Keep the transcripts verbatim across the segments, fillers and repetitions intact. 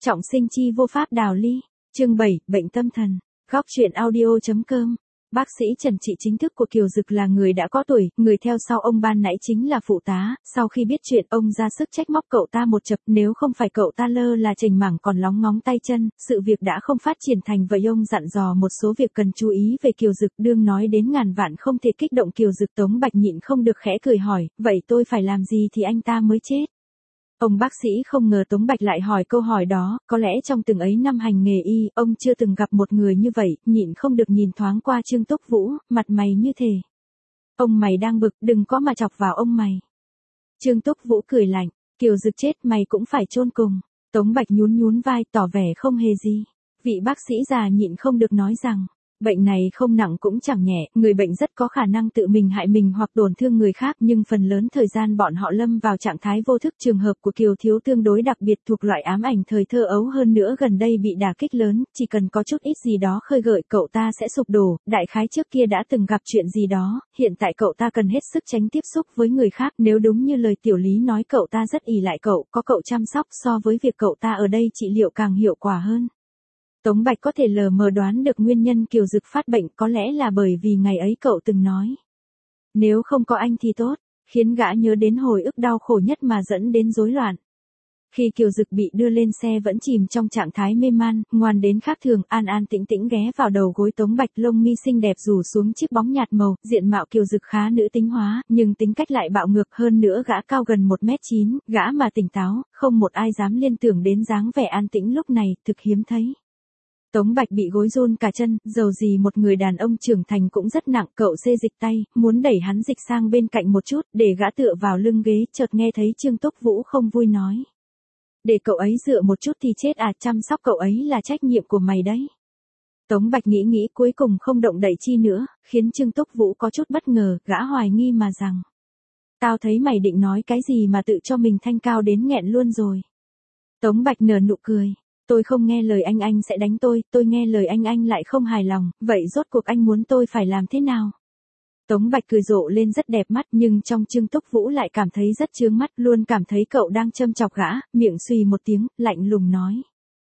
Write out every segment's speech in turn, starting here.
Trọng sinh chi vô pháp đào ly. Chương bảy, bệnh tâm thần. Góc truyện audio.com. Bác sĩ Trần Trị chính thức của Kiều Dực là người đã có tuổi, người theo sau ông ban nãy chính là phụ tá, sau khi biết chuyện ông ra sức trách móc cậu ta một chập, nếu không phải cậu ta lơ là chềnh mảng còn lóng ngóng tay chân, sự việc đã không phát triển thành vậy. Ông dặn dò một số việc cần chú ý về Kiều Dực, đương nói đến ngàn vạn không thể kích động Kiều Dực. Tống Bạch nhịn không được khẽ cười hỏi, vậy tôi phải làm gì thì anh ta mới chết? Ông bác sĩ không ngờ Tống Bạch lại hỏi câu hỏi đó, có lẽ trong từng ấy năm hành nghề y, ông chưa từng gặp một người như vậy, nhịn không được nhìn thoáng qua Trương Túc Vũ, mặt mày như thể ông mày đang bực, đừng có mà chọc vào ông mày. Trương Túc Vũ cười lạnh, Kiều Dực chết mày cũng phải chôn cùng. Tống Bạch nhún nhún vai tỏ vẻ không hề gì. Vị bác sĩ già nhịn không được nói rằng, bệnh này không nặng cũng chẳng nhẹ, người bệnh rất có khả năng tự mình hại mình hoặc tổn thương người khác, nhưng phần lớn thời gian bọn họ lâm vào trạng thái vô thức. Trường hợp của Kiều Thiếu tương đối đặc biệt, thuộc loại ám ảnh thời thơ ấu, hơn nữa gần đây bị đả kích lớn, chỉ cần có chút ít gì đó khơi gợi cậu ta sẽ sụp đổ, đại khái trước kia đã từng gặp chuyện gì đó, hiện tại cậu ta cần hết sức tránh tiếp xúc với người khác, nếu đúng như lời Tiểu Lý nói cậu ta rất ỷ lại cậu, có cậu chăm sóc so với việc cậu ta ở đây trị liệu càng hiệu quả hơn. Tống Bạch có thể lờ mờ đoán được nguyên nhân Kiều Dực phát bệnh, có lẽ là bởi vì ngày ấy cậu từng nói, nếu không có anh thì tốt, khiến gã nhớ đến hồi ức đau khổ nhất mà dẫn đến rối loạn. Khi Kiều Dực bị đưa lên xe vẫn chìm trong trạng thái mê man, ngoan đến khác thường, an an tĩnh tĩnh ghé vào đầu gối Tống Bạch, lông mi xinh đẹp rủ xuống chiếc bóng nhạt màu, diện mạo Kiều Dực khá nữ tính hóa, nhưng tính cách lại bạo ngược, hơn nữa gã cao gần một mét chín, gã mà tỉnh táo, không một ai dám liên tưởng đến dáng vẻ an tĩnh lúc này, thực hiếm thấy. Tống Bạch bị gối run cả chân, dầu gì một người đàn ông trưởng thành cũng rất nặng, cậu xê dịch tay, muốn đẩy hắn dịch sang bên cạnh một chút, để gã tựa vào lưng ghế, chợt nghe thấy Trương Túc Vũ không vui nói. Để cậu ấy dựa một chút thì chết à, chăm sóc cậu ấy là trách nhiệm của mày đấy. Tống Bạch nghĩ nghĩ cuối cùng không động đậy chi nữa, khiến Trương Túc Vũ có chút bất ngờ, gã hoài nghi mà rằng. Tao thấy mày định nói cái gì mà tự cho mình thanh cao đến nghẹn luôn rồi. Tống Bạch nở nụ cười. Tôi không nghe lời anh anh sẽ đánh tôi, tôi nghe lời anh anh lại không hài lòng, vậy rốt cuộc anh muốn tôi phải làm thế nào? Tống Bạch cười rộ lên rất đẹp mắt, nhưng trong Trương Túc Vũ lại cảm thấy rất chướng mắt, luôn cảm thấy cậu đang châm chọc gã, miệng suy một tiếng, lạnh lùng nói.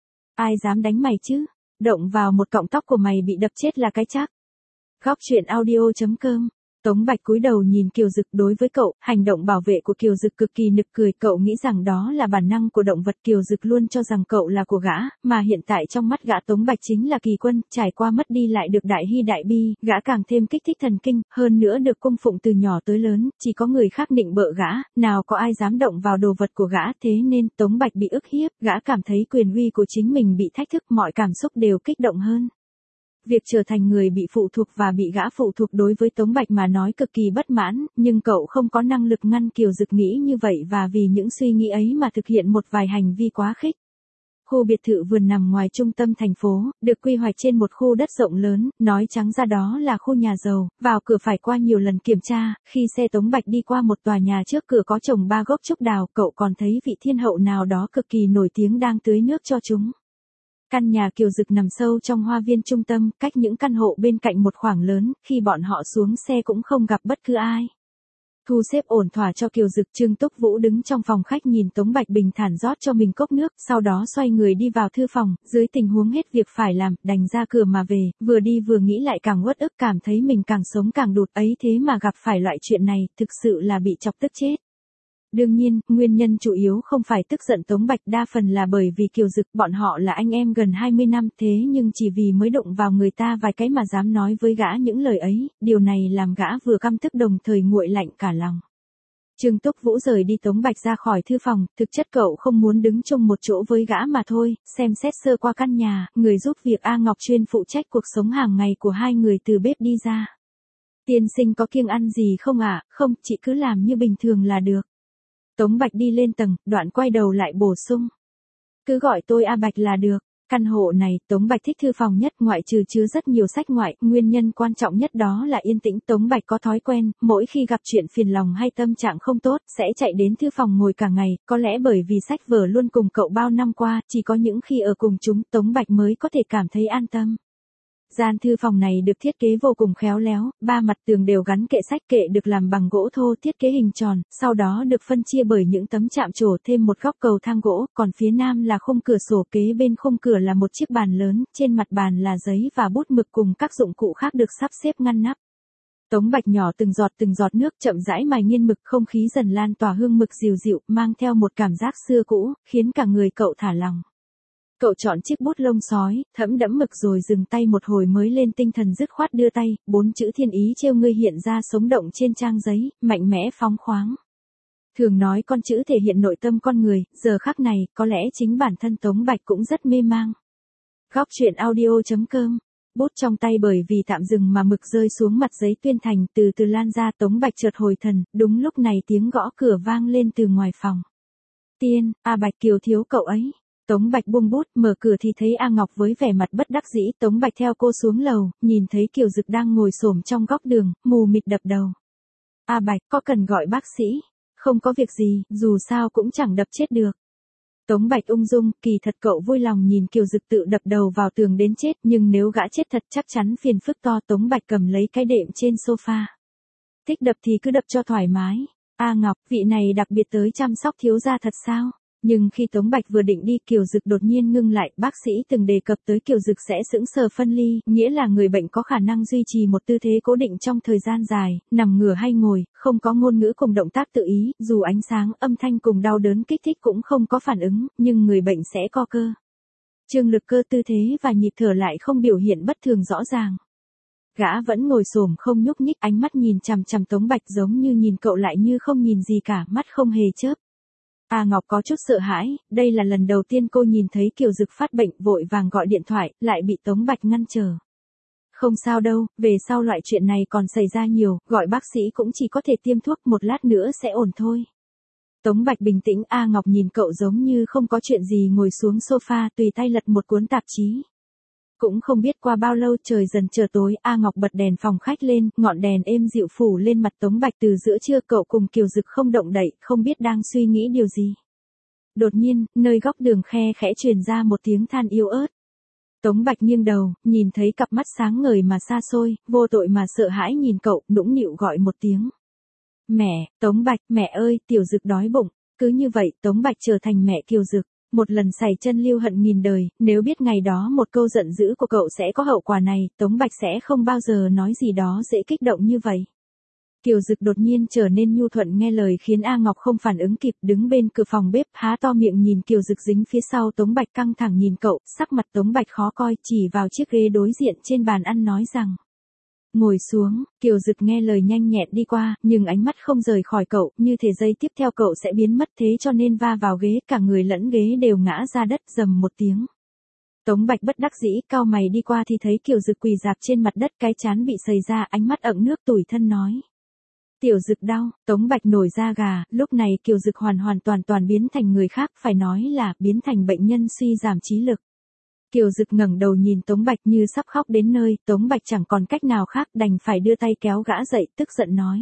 Ai dám đánh mày chứ? Động vào một cọng tóc của mày bị đập chết là cái chắc. Góc truyện audio.com. Tống Bạch cúi đầu nhìn Kiều Dực, đối với cậu, hành động bảo vệ của Kiều Dực cực kỳ nực cười, cậu nghĩ rằng đó là bản năng của động vật. Kiều Dực luôn cho rằng cậu là của gã, mà hiện tại trong mắt gã Tống Bạch chính là kỳ quân, trải qua mất đi lại được đại hy đại bi, gã càng thêm kích thích thần kinh, hơn nữa được cung phụng từ nhỏ tới lớn, chỉ có người khác nịnh bợ gã, nào có ai dám động vào đồ vật của gã, thế nên Tống Bạch bị ức hiếp, gã cảm thấy quyền uy của chính mình bị thách thức, mọi cảm xúc đều kích động hơn. Việc trở thành người bị phụ thuộc và bị gã phụ thuộc đối với Tống Bạch mà nói cực kỳ bất mãn, nhưng cậu không có năng lực ngăn Kiều Dực nghĩ như vậy và vì những suy nghĩ ấy mà thực hiện một vài hành vi quá khích. Khu biệt thự vườn nằm ngoài trung tâm thành phố, được quy hoạch trên một khu đất rộng lớn, nói trắng ra đó là khu nhà giàu, vào cửa phải qua nhiều lần kiểm tra, khi xe Tống Bạch đi qua một tòa nhà trước cửa có trồng ba gốc trúc đào, cậu còn thấy vị thiên hậu nào đó cực kỳ nổi tiếng đang tưới nước cho chúng. Căn nhà Kiều Dực nằm sâu trong hoa viên trung tâm, cách những căn hộ bên cạnh một khoảng lớn, khi bọn họ xuống xe cũng không gặp bất cứ ai. Thu xếp ổn thỏa cho Kiều Dực, Trương Túc Vũ đứng trong phòng khách nhìn Tống Bạch bình thản rót cho mình cốc nước, sau đó xoay người đi vào thư phòng, dưới tình huống hết việc phải làm, đành ra cửa mà về, vừa đi vừa nghĩ lại càng uất ức, cảm thấy mình càng sống càng đụt, ấy thế mà gặp phải loại chuyện này, thực sự là bị chọc tức chết. Đương nhiên, nguyên nhân chủ yếu không phải tức giận Tống Bạch, đa phần là bởi vì Kiều Dực, bọn họ là anh em gần hai mươi năm, thế nhưng chỉ vì mới đụng vào người ta vài cái mà dám nói với gã những lời ấy, điều này làm gã vừa căm tức đồng thời nguội lạnh cả lòng. Trương Túc Vũ rời đi Tống Bạch ra khỏi thư phòng, thực chất cậu không muốn đứng chung một chỗ với gã mà thôi, xem xét sơ qua căn nhà, người giúp việc A Ngọc chuyên phụ trách cuộc sống hàng ngày của hai người từ bếp đi ra. Tiên sinh có kiêng ăn gì không ạ? À? Không, chị cứ làm như bình thường là được. Tống Bạch đi lên tầng, đoạn quay đầu lại bổ sung. Cứ gọi tôi A Bạch là được. Căn hộ này, Tống Bạch thích thư phòng nhất, ngoại trừ chứa rất nhiều sách ngoại, nguyên nhân quan trọng nhất đó là yên tĩnh. Tống Bạch có thói quen, mỗi khi gặp chuyện phiền lòng hay tâm trạng không tốt, sẽ chạy đến thư phòng ngồi cả ngày, có lẽ bởi vì sách vở luôn cùng cậu bao năm qua, chỉ có những khi ở cùng chúng, Tống Bạch mới có thể cảm thấy an tâm. Gian thư phòng này được thiết kế vô cùng khéo léo, ba mặt tường đều gắn kệ sách, kệ được làm bằng gỗ thô thiết kế hình tròn, sau đó được phân chia bởi những tấm chạm trổ thêm một góc cầu thang gỗ, còn phía nam là khung cửa sổ, kế bên khung cửa là một chiếc bàn lớn, trên mặt bàn là giấy và bút mực cùng các dụng cụ khác được sắp xếp ngăn nắp. Tống Bạch nhỏ từng giọt từng giọt nước chậm rãi mài nghiên mực, không khí dần lan tỏa hương mực dịu dịu, mang theo một cảm giác xưa cũ, khiến cả người cậu thả lỏng. Cậu chọn chiếc bút lông sói, thẫm đẫm mực rồi dừng tay một hồi mới lên tinh thần dứt khoát đưa tay, bốn chữ thiên ý trêu ngươi hiện ra sống động trên trang giấy, mạnh mẽ phóng khoáng. Thường nói con chữ thể hiện nội tâm con người, giờ khắc này, có lẽ chính bản thân Tống Bạch cũng rất mê mang. Góc truyện audio chấm com. Bút trong tay bởi vì tạm dừng mà mực rơi xuống mặt giấy tuyên thành, từ từ lan ra. Tống Bạch chợt hồi thần, đúng lúc này tiếng gõ cửa vang lên từ ngoài phòng. Tiên, A Bạch, Kiều thiếu cậu ấy. Tống Bạch buông bút, mở cửa thì thấy A Ngọc với vẻ mặt bất đắc dĩ. Tống Bạch theo cô xuống lầu, nhìn thấy Kiều Dực đang ngồi xổm trong góc đường, mù mịt đập đầu. A Bạch, có cần gọi bác sĩ? Không có việc gì, dù sao cũng chẳng đập chết được. Tống Bạch ung dung, kỳ thật cậu vui lòng nhìn Kiều Dực tự đập đầu vào tường đến chết, nhưng nếu gã chết thật chắc chắn phiền phức to. Tống Bạch cầm lấy cái đệm trên sofa. Thích đập thì cứ đập cho thoải mái. A Ngọc, vị này đặc biệt tới chăm sóc thiếu gia thật sao? Nhưng khi Tống Bạch vừa định đi, Kiều Dực đột nhiên ngưng lại. Bác sĩ từng đề cập tới Kiều Dực sẽ sững sờ phân ly, nghĩa là người bệnh có khả năng duy trì một tư thế cố định trong thời gian dài, nằm ngửa hay ngồi, không có ngôn ngữ cùng động tác tự ý, dù ánh sáng, âm thanh cùng đau đớn kích thích cũng không có phản ứng, nhưng người bệnh sẽ co cơ. Trương lực cơ, tư thế và nhịp thở lại không biểu hiện bất thường rõ ràng. Gã vẫn ngồi xổm không nhúc nhích, ánh mắt nhìn chằm chằm Tống Bạch giống như nhìn cậu lại như không nhìn gì cả, mắt không hề chớp. A Ngọc có chút sợ hãi, đây là lần đầu tiên cô nhìn thấy Kiều Dực phát bệnh, vội vàng gọi điện thoại, lại bị Tống Bạch ngăn trở. Không sao đâu, về sau loại chuyện này còn xảy ra nhiều, gọi bác sĩ cũng chỉ có thể tiêm thuốc, một lát nữa sẽ ổn thôi. Tống Bạch bình tĩnh. A Ngọc nhìn cậu giống như không có chuyện gì, ngồi xuống sofa, tùy tay lật một cuốn tạp chí. Cũng không biết qua bao lâu, trời dần trở tối, A Ngọc bật đèn phòng khách lên, ngọn đèn êm dịu phủ lên mặt Tống Bạch. Từ giữa trưa cậu cùng Kiều Dực không động đậy, không biết đang suy nghĩ điều gì. Đột nhiên, nơi góc đường khe khẽ truyền ra một tiếng than yếu ớt. Tống Bạch nghiêng đầu, nhìn thấy cặp mắt sáng ngời mà xa xôi, vô tội mà sợ hãi nhìn cậu, nũng nịu gọi một tiếng. Mẹ, Tống Bạch, mẹ ơi, Tiểu Dực đói bụng. Cứ như vậy, Tống Bạch trở thành mẹ Kiều Dực. Một lần sảy chân lưu hận nghìn đời, nếu biết ngày đó một câu giận dữ của cậu sẽ có hậu quả này, Tống Bạch sẽ không bao giờ nói gì đó dễ kích động như vậy. Kiều Dực đột nhiên trở nên nhu thuận nghe lời khiến A Ngọc không phản ứng kịp, đứng bên cửa phòng bếp, há to miệng nhìn Kiều Dực dính phía sau. Tống Bạch căng thẳng nhìn cậu, sắc mặt Tống Bạch khó coi, chỉ vào chiếc ghế đối diện trên bàn ăn nói rằng. Ngồi xuống. Kiều Dực nghe lời nhanh nhẹn đi qua, nhưng ánh mắt không rời khỏi cậu, như thể giây tiếp theo cậu sẽ biến mất, thế cho nên va vào ghế, cả người lẫn ghế đều ngã ra đất, rầm một tiếng. Tống Bạch bất đắc dĩ, cau mày đi qua thì thấy Kiều Dực quỳ rạp trên mặt đất, cái trán bị sầy ra, ánh mắt ẩn nước, tủi thân nói. Tiểu Dực đau. Tống Bạch nổi da gà, lúc này Kiều Dực hoàn hoàn toàn toàn biến thành người khác, phải nói là biến thành bệnh nhân suy giảm trí lực. Kiều Dực ngẩng đầu nhìn Tống Bạch như sắp khóc đến nơi, Tống Bạch chẳng còn cách nào khác, đành phải đưa tay kéo gã dậy, tức giận nói.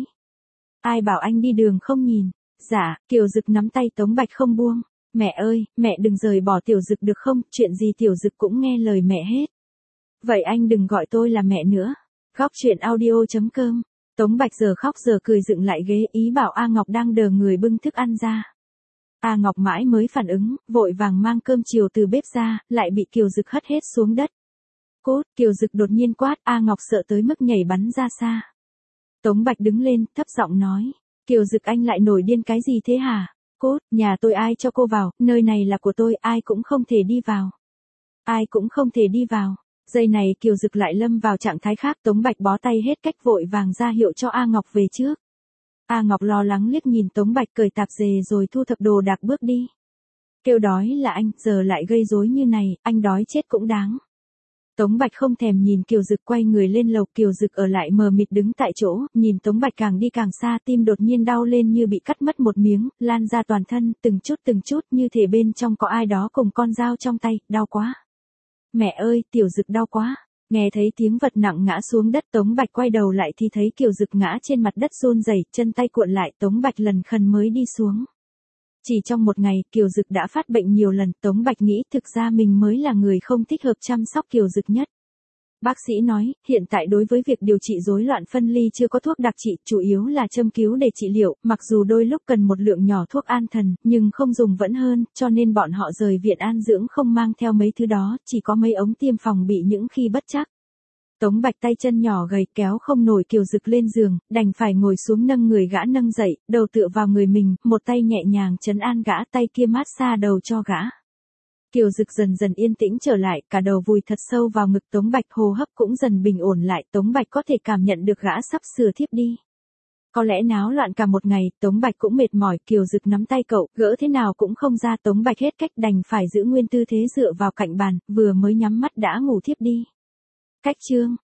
Ai bảo anh đi đường không nhìn? Dạ. Kiều Dực nắm tay Tống Bạch không buông. Mẹ ơi, mẹ đừng rời bỏ Tiểu Dực được không, chuyện gì Tiểu Dực cũng nghe lời mẹ hết. Vậy anh đừng gọi tôi là mẹ nữa. Góc truyện audio chấm com. Tống Bạch giờ khóc giờ cười dựng lại ghế, ý bảo A Ngọc đang đờ người bưng thức ăn ra. A Ngọc mãi mới phản ứng, vội vàng mang cơm chiều từ bếp ra, lại bị Kiều Dực hất hết xuống đất. Cút. Kiều Dực đột nhiên quát, A Ngọc sợ tới mức nhảy bắn ra xa. Tống Bạch đứng lên, thấp giọng nói. Kiều Dực anh lại nổi điên cái gì thế hả? Cút, nhà tôi ai cho cô vào, nơi này là của tôi, ai cũng không thể đi vào. Ai cũng không thể đi vào. Giây này Kiều Dực lại lâm vào trạng thái khác, Tống Bạch bó tay hết cách vội vàng ra hiệu cho A Ngọc về trước. A Ngọc lo lắng liếc nhìn Tống Bạch cởi tạp dề rồi thu thập đồ đạc bước đi. Kêu đói là anh, giờ lại gây rối như này, anh đói chết cũng đáng. Tống Bạch không thèm nhìn Kiều Dực quay người lên lầu, Kiều Dực ở lại mờ mịt đứng tại chỗ, nhìn Tống Bạch càng đi càng xa, tim đột nhiên đau lên như bị cắt mất một miếng, lan ra toàn thân, từng chút từng chút như thể bên trong có ai đó cùng con dao trong tay, đau quá. Mẹ ơi, Tiểu Dực đau quá. Nghe thấy tiếng vật nặng ngã xuống đất, Tống Bạch quay đầu lại thì thấy Kiều Dực ngã trên mặt đất run rẩy, chân tay cuộn lại, Tống Bạch lần khần mới đi xuống. Chỉ trong một ngày, Kiều Dực đã phát bệnh nhiều lần, Tống Bạch nghĩ thực ra mình mới là người không thích hợp chăm sóc Kiều Dực nhất. Bác sĩ nói, hiện tại đối với việc điều trị rối loạn phân ly chưa có thuốc đặc trị, chủ yếu là châm cứu để trị liệu, mặc dù đôi lúc cần một lượng nhỏ thuốc an thần, nhưng không dùng vẫn hơn, cho nên bọn họ rời viện an dưỡng không mang theo mấy thứ đó, chỉ có mấy ống tiêm phòng bị những khi bất trắc. Tống Bạch tay chân nhỏ gầy kéo không nổi Kiều Dực lên giường, đành phải ngồi xuống nâng người gã nâng dậy, đầu tựa vào người mình, một tay nhẹ nhàng trấn an gã, tay kia mát xa đầu cho gã. Kiều Dực dần dần yên tĩnh trở lại, cả đầu vùi thật sâu vào ngực Tống Bạch, hô hấp cũng dần bình ổn lại, Tống Bạch có thể cảm nhận được gã sắp sửa thiếp đi. Có lẽ náo loạn cả một ngày, Tống Bạch cũng mệt mỏi, Kiều Dực nắm tay cậu, gỡ thế nào cũng không ra, Tống Bạch hết cách đành phải giữ nguyên tư thế dựa vào cạnh bàn, vừa mới nhắm mắt đã ngủ thiếp đi. Cách chương